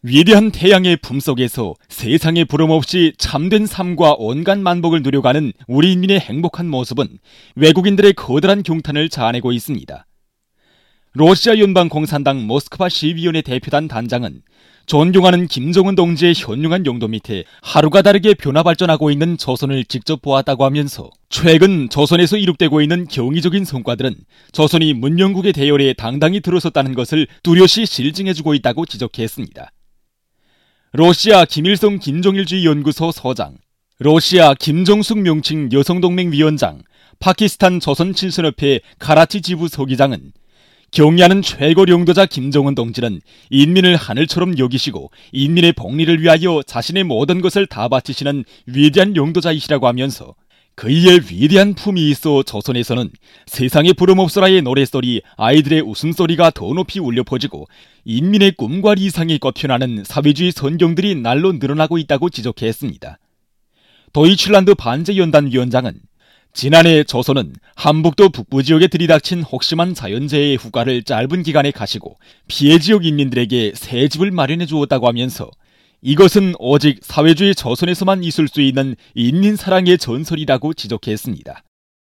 위대한 태양의 품속에서 세상에 부름없이 참된 삶과 온갖 만복을 누려가는 우리 인민의 행복한 모습은 외국인들의 커다란 경탄을 자아내고 있습니다. 러시아 연방공산당 모스크바 시위원회 대표단 단장은 존경하는 김정은 동지의 현명한 용도 밑에 하루가 다르게 변화 발전하고 있는 조선을 직접 보았다고 하면서 최근 조선에서 이룩되고 있는 경이적인 성과들은 조선이 문명국의 대열에 당당히 들어섰다는 것을 뚜렷이 실증해주고 있다고 지적했습니다. 러시아 김일성 김정일주의 연구소 소장, 러시아 김정숙 명칭 여성동맹 위원장, 파키스탄 조선친선협회 카라치 지부 서기장은 경의하는 최고領導자 김정은 동지는 인민을 하늘처럼 여기시고 인민의 복리를 위하여 자신의 모든 것을 다 바치시는 위대한領導자이시라고 하면서 그이의 위대한 품이 있어 조선에서는 세상에 부름없어라의 노랫소리, 아이들의 웃음소리가 더 높이 울려 퍼지고 인민의 꿈과 이상이 꽃피어나는 사회주의 선경들이 날로 늘어나고 있다고 지적했습니다. 도이칠란드 반제연단 위원장은 지난해 조선은 한북도 북부 지역에 들이닥친 혹심한 자연재해의 후과를 짧은 기간에 가시고 피해 지역 인민들에게 새 집을 마련해 주었다고 하면서 이것은 오직 사회주의 조선에서만 있을 수 있는 인민사랑의 전설이라고 지적했습니다.